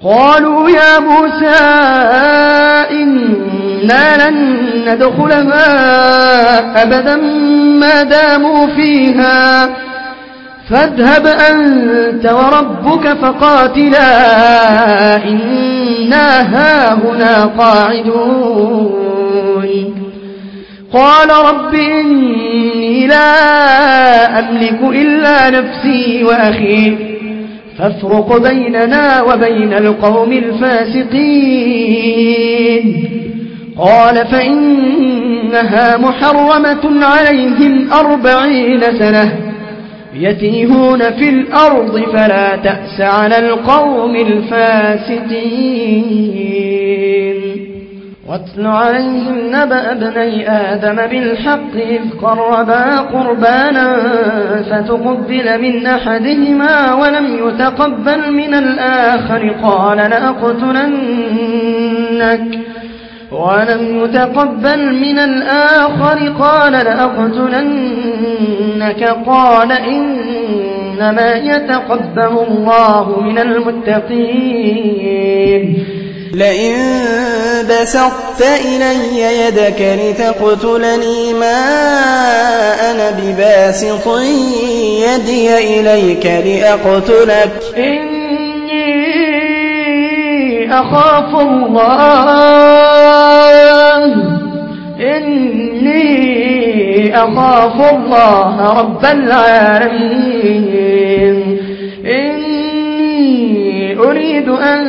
قالوا يا موسى إنا لن ندخلها أبدا ما داموا فيها فاذهب أنت وربك فقاتلا إنا هاهنا قاعدون قال رب إني لا أملك إلا نفسي وأخي فافرق بيننا وبين القوم الفاسقين قال فإنها محرمة عليهم 40 سنة يتيهون في الأرض فلا تأس على القوم الفاسقين واتل عليهم نبأ ابني آدم بالحق إذ قربا قربانا فتقبل من أحدهما ولم يتقبل من الآخر قال لأقتلنك قال إنما يتقبل الله من المتقين لئن بسطت إلي يدك لتقتلني ما أنا بباسط يدي إليك لأقتلك إني أخاف الله رب العالمين أريد أن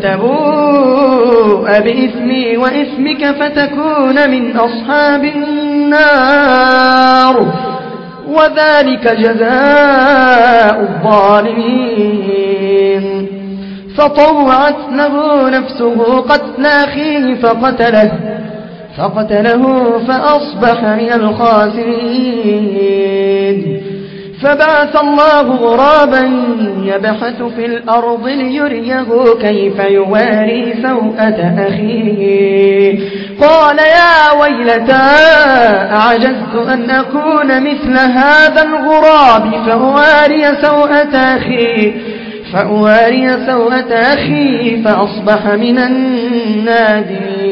تبوء بإثمي وإثمك فتكون من أصحاب النار وذلك جزاء الظالمين فطوعت له نفسه قتل أخيه فقتله فأصبح من الخاسرين فبعث الله غرابا يبحث في الأرض ليريه كيف يواري سوءة أخيه قال يا ويلتى أعجزت أن أكون مثل هذا الغراب فأواري سوءة أخي فأصبح من النادمين